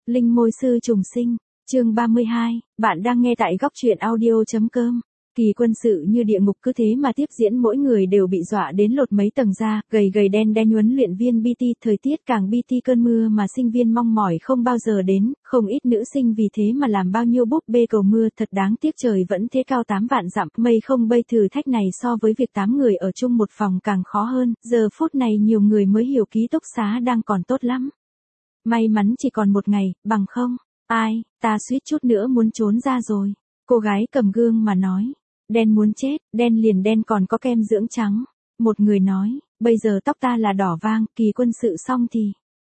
Linh môi sư trùng sinh, chương 32, bạn đang nghe tại góc truyện audio.com. Kỳ quân sự như địa ngục cứ thế mà tiếp diễn, mỗi người đều bị dọa đến lột mấy tầng da, gầy gầy đen đen huấn luyện viên PT, thời tiết càng PT cơn mưa mà sinh viên mong mỏi không bao giờ đến, không ít nữ sinh vì thế mà làm bao nhiêu búp bê cầu mưa, thật đáng tiếc trời vẫn thế cao 8 vạn dặm, mây không bay, thử thách này so với việc 8 người ở chung một phòng càng khó hơn, giờ phút này nhiều người mới hiểu ký túc xá đang còn tốt lắm. May mắn chỉ còn một ngày, bằng không, ta suýt chút nữa muốn trốn ra rồi. Cô gái cầm gương mà nói, đen muốn chết, đen liền đen còn có kem dưỡng trắng. Một người nói, bây giờ tóc ta là đỏ vang, kỳ quân sự xong thì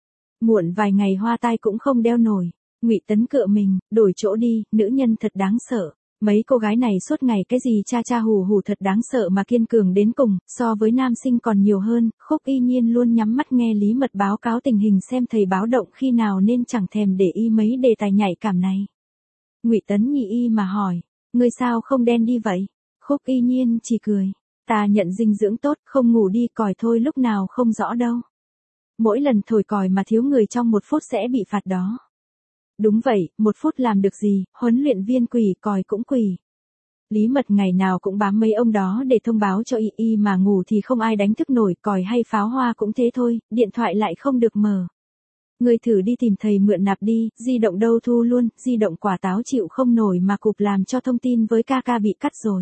muộn vài ngày hoa tai cũng không đeo nổi. Ngụy Tấn cựa mình, đổi chỗ đi, nữ nhân thật đáng sợ. Mấy cô gái này suốt ngày cái gì cha cha hù hù thật đáng sợ mà kiên cường đến cùng, so với nam sinh còn nhiều hơn. Khúc Y Nhiên luôn nhắm mắt nghe Lý Mật báo cáo tình hình, xem thầy báo động khi nào nên chẳng thèm để ý mấy đề tài nhạy cảm này. Ngụy Tấn nhị y mà hỏi, ngươi sao không đen đi vậy? Khúc Y Nhiên chỉ cười, ta nhận dinh dưỡng tốt, không ngủ đi còi thôi, lúc nào không rõ đâu. Mỗi lần thổi còi mà thiếu người trong 1 phút sẽ bị phạt đó. Đúng vậy, 1 phút làm được gì, huấn luyện viên quỳ còi cũng quỳ. Lý Mật ngày nào cũng bám mấy ông đó để thông báo cho y mà ngủ thì không ai đánh thức nổi, còi hay pháo hoa cũng thế thôi, điện thoại lại không được mở. Người thử đi tìm thầy mượn nạp đi, di động đâu thu luôn, di động quả táo chịu không nổi mà cụp, làm cho thông tin với ca bị cắt rồi.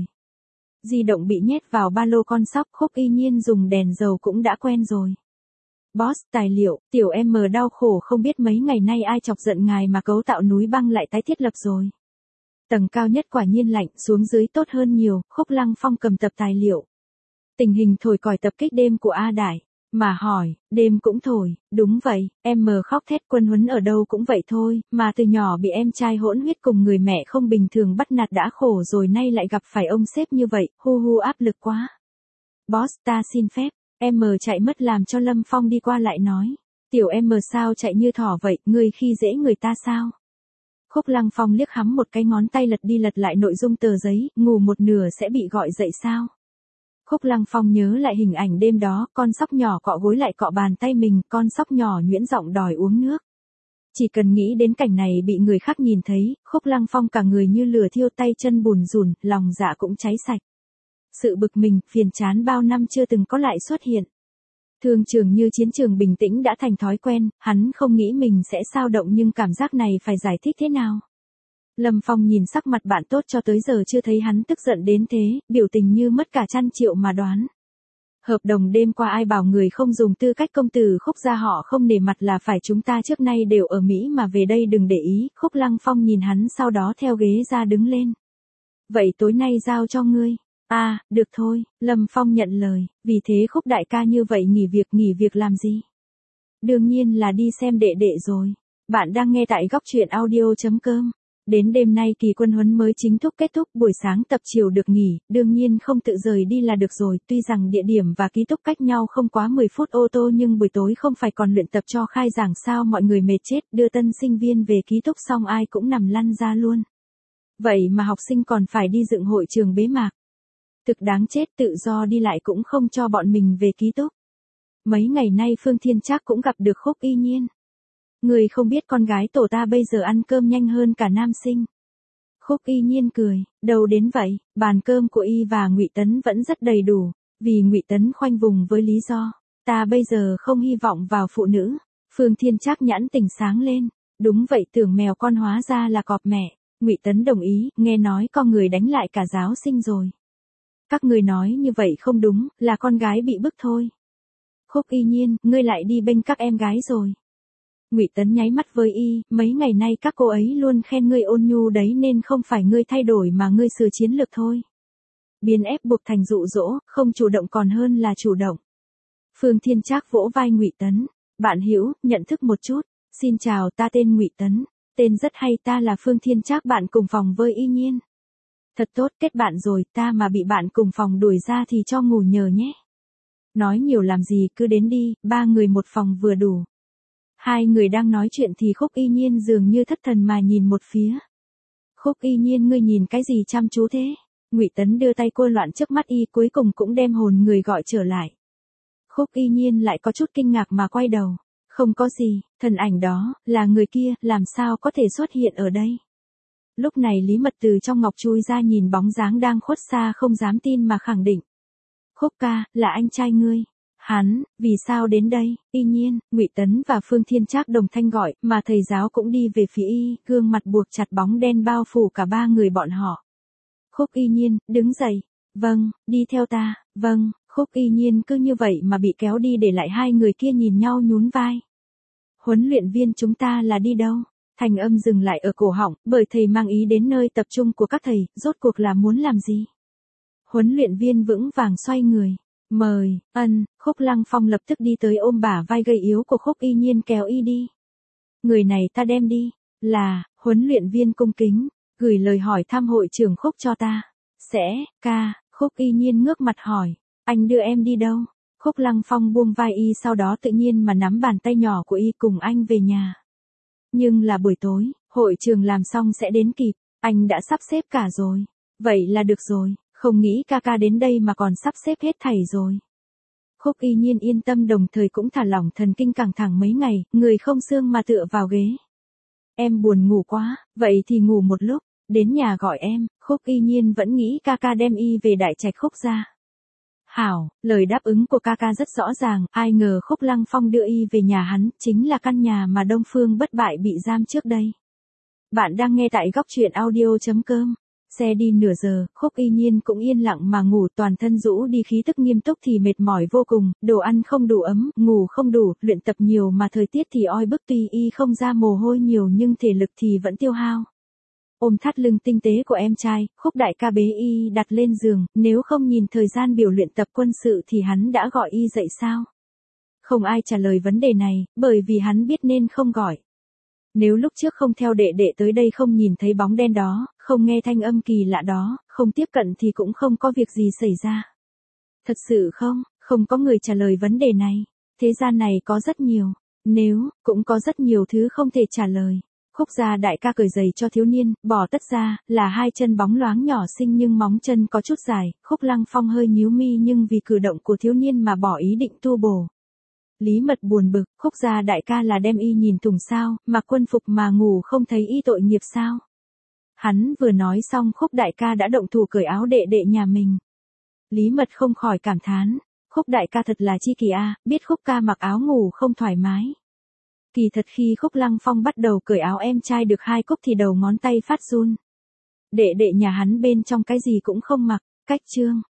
Di động bị nhét vào ba lô con sóc, Khúc Y Nhiên dùng đèn dầu cũng đã quen rồi. Boss, tài liệu, tiểu em đau khổ không biết mấy ngày nay ai chọc giận ngài mà cấu tạo núi băng lại tái thiết lập rồi. Tầng cao nhất quả nhiên lạnh, xuống dưới tốt hơn nhiều. Khúc Lăng Phong cầm tập tài liệu. Tình hình thổi còi tập kích đêm của A Đại. Mà hỏi, đêm cũng thổi, đúng vậy, em khóc thét, quân huấn ở đâu cũng vậy thôi, mà từ nhỏ bị em trai hỗn huyết cùng người mẹ không bình thường bắt nạt đã khổ rồi, nay lại gặp phải ông sếp như vậy, hu áp lực quá. Boss, ta xin phép, em chạy mất, làm cho Lâm Phong đi qua lại nói, tiểu em sao chạy như thỏ vậy, ngươi khi dễ người ta sao? Khúc Lăng Phong liếc hắm một cái ngón tay, lật đi lật lại nội dung tờ giấy, ngủ một nửa sẽ bị gọi dậy sao? Khúc Lăng Phong nhớ lại hình ảnh đêm đó, con sóc nhỏ cọ gối lại cọ bàn tay mình, con sóc nhỏ nhuyễn giọng đòi uống nước. Chỉ cần nghĩ đến cảnh này bị người khác nhìn thấy, Khúc Lăng Phong cả người như lửa thiêu, tay chân bùn rùn, lòng dạ cũng cháy sạch. Sự bực mình, phiền chán bao năm chưa từng có lại xuất hiện. Thương trường như chiến trường bình tĩnh đã thành thói quen, hắn không nghĩ mình sẽ xao động, nhưng cảm giác này phải giải thích thế nào? Lâm Phong nhìn sắc mặt bạn tốt cho tới giờ chưa thấy hắn tức giận đến thế, biểu tình như mất cả trăm triệu mà đoán. Hợp đồng đêm qua ai bảo người không dùng tư cách công tử Khúc ra, họ không nể mặt là phải, chúng ta trước nay đều ở Mỹ mà về đây đừng để ý. Khúc Lăng Phong nhìn hắn sau đó theo ghế ra đứng lên. Vậy tối nay giao cho ngươi. Được thôi, Lâm Phong nhận lời, vì thế Khúc đại ca như vậy nghỉ việc làm gì? Đương nhiên là đi xem đệ đệ rồi. Bạn đang nghe tại góc truyện audio.com. Đến đêm nay kỳ quân huấn mới chính thức kết thúc, buổi sáng tập, chiều được nghỉ, đương nhiên không tự rời đi là được rồi, tuy rằng địa điểm và ký túc cách nhau không quá 10 phút ô tô, nhưng buổi tối không phải còn luyện tập cho khai giảng sao, mọi người mệt chết, đưa tân sinh viên về ký túc xong ai cũng nằm lăn ra luôn. Vậy mà học sinh còn phải đi dựng hội trường bế mạc. Thực đáng chết, tự do đi lại cũng không cho bọn mình về ký túc. Mấy ngày nay Phương Thiên Trác cũng gặp được Khúc Y Nhiên. Người không biết con gái tổ ta bây giờ ăn cơm nhanh hơn cả nam sinh. Khúc Y Nhiên cười, đâu đến vậy, bàn cơm của y và Ngụy Tấn vẫn rất đầy đủ, vì Ngụy Tấn khoanh vùng với lý do, ta bây giờ không hy vọng vào phụ nữ. Phương Thiên Trác nhãn tỉnh sáng lên, đúng vậy, tưởng mèo con hóa ra là cọp mẹ. Ngụy Tấn đồng ý, nghe nói có người đánh lại cả giáo sinh rồi. Các người nói như vậy không đúng, là con gái bị bức thôi. Khúc Y Nhiên, ngươi lại đi bênh các em gái rồi. Ngụy Tấn nháy mắt với y, mấy ngày nay các cô ấy luôn khen ngươi ôn nhu đấy, nên không phải ngươi thay đổi mà ngươi sửa chiến lược thôi. Biến ép buộc thành dụ dỗ, không chủ động còn hơn là chủ động. Phương Thiên Trác vỗ vai Ngụy Tấn, bạn hữu, nhận thức một chút. Xin chào, ta tên Ngụy Tấn, tên rất hay, ta là Phương Thiên Trác, bạn cùng phòng với Y Nhiên. Thật tốt, kết bạn rồi, ta mà bị bạn cùng phòng đuổi ra thì cho ngủ nhờ nhé. Nói nhiều làm gì, cứ đến đi, 3 người một phòng vừa đủ. Hai người đang nói chuyện thì Khúc Y Nhiên dường như thất thần mà nhìn một phía. Khúc Y Nhiên, ngươi nhìn cái gì chăm chú thế? Ngụy Tấn đưa tay cua loạn trước mắt y, cuối cùng cũng đem hồn người gọi trở lại. Khúc Y Nhiên lại có chút kinh ngạc mà quay đầu. Không có gì, thân ảnh đó, là người kia, làm sao có thể xuất hiện ở đây. Lúc này Lý Mật từ trong ngọc chui ra nhìn bóng dáng đang khuất xa không dám tin mà khẳng định. Khúc ca, là anh trai ngươi. Hắn, vì sao đến đây? Y Nhiên, Ngụy Tấn và Phương Thiên Trác đồng thanh gọi, mà thầy giáo cũng đi về phía y, gương mặt buộc chặt bóng đen bao phủ cả ba người bọn họ. Khúc Y Nhiên, đứng dậy. Vâng, đi theo ta. Vâng, Khúc Y Nhiên cứ như vậy mà bị kéo đi để lại hai người kia nhìn nhau nhún vai. Huấn luyện viên chúng ta là đi đâu? Thanh âm dừng lại ở cổ họng, bởi thầy mang ý đến nơi tập trung của các thầy, rốt cuộc là muốn làm gì? Huấn luyện viên vững vàng xoay người. Mời, Khúc Lăng Phong lập tức đi tới ôm bả vai gầy yếu của Khúc Y Nhiên kéo y đi. Người này ta đem đi, là, huấn luyện viên cung kính, gửi lời hỏi thăm hội trưởng Khúc cho ta. Sẽ, ca, Khúc Y Nhiên ngước mặt hỏi, anh đưa em đi đâu? Khúc Lăng Phong buông vai y sau đó tự nhiên mà nắm bàn tay nhỏ của y cùng anh về nhà. Nhưng là buổi tối, hội trường làm xong sẽ đến kịp, anh đã sắp xếp cả rồi. Vậy là được rồi, không nghĩ ca ca đến đây mà còn sắp xếp hết thảy rồi. Khúc Y Nhiên yên tâm đồng thời cũng thả lỏng thần kinh căng thẳng mấy ngày, người không xương mà tựa vào ghế. Em buồn ngủ quá, vậy thì ngủ một lúc, đến nhà gọi em. Khúc Y Nhiên vẫn nghĩ ca ca đem y về đại trạch Khúc gia. Hảo, lời đáp ứng của ca ca rất rõ ràng, ai ngờ Khúc Lăng Phong đưa y về nhà hắn, chính là căn nhà mà Đông Phương Bất Bại bị giam trước đây. Bạn đang nghe tại góc truyện audio.com. Xe đi nửa giờ, Khúc Y Nhiên cũng yên lặng mà ngủ, toàn thân rũ đi khí tức nghiêm túc thì mệt mỏi vô cùng, đồ ăn không đủ ấm, ngủ không đủ, luyện tập nhiều mà thời tiết thì oi bức, tuy y không ra mồ hôi nhiều nhưng thể lực thì vẫn tiêu hao. Ôm thắt lưng tinh tế của em trai, Khúc đại ca bế y đặt lên giường, nếu không nhìn thời gian biểu luyện tập quân sự thì hắn đã gọi y dậy sao? Không ai trả lời vấn đề này, bởi vì hắn biết nên không gọi. Nếu lúc trước không theo đệ đệ tới đây, không nhìn thấy bóng đen đó, không nghe thanh âm kỳ lạ đó, không tiếp cận thì cũng không có việc gì xảy ra. Thật sự không có người trả lời vấn đề này. Thế gian này có rất nhiều, nếu, cũng có rất nhiều thứ không thể trả lời. Khúc gia đại ca cởi giày cho thiếu niên, bỏ tất ra, là hai chân bóng loáng nhỏ xinh nhưng móng chân có chút dài, Khúc Lăng Phong hơi nhíu mi nhưng vì cử động của thiếu niên mà bỏ ý định tu bổ. Lý Mật buồn bực, Khúc gia đại ca là đem y nhìn thùng sao, mặc quân phục mà ngủ không thấy y tội nghiệp sao? Hắn vừa nói xong Khúc đại ca đã động thủ cởi áo đệ đệ nhà mình. Lý Mật không khỏi cảm thán, Khúc đại ca thật là chi kỳ a, biết Khúc ca mặc áo ngủ không thoải mái. Kỳ thật khi Khúc Lăng Phong bắt đầu cởi áo em trai được 2 cúc thì đầu ngón tay phát run. Đệ đệ nhà hắn bên trong cái gì cũng không mặc, cách chương.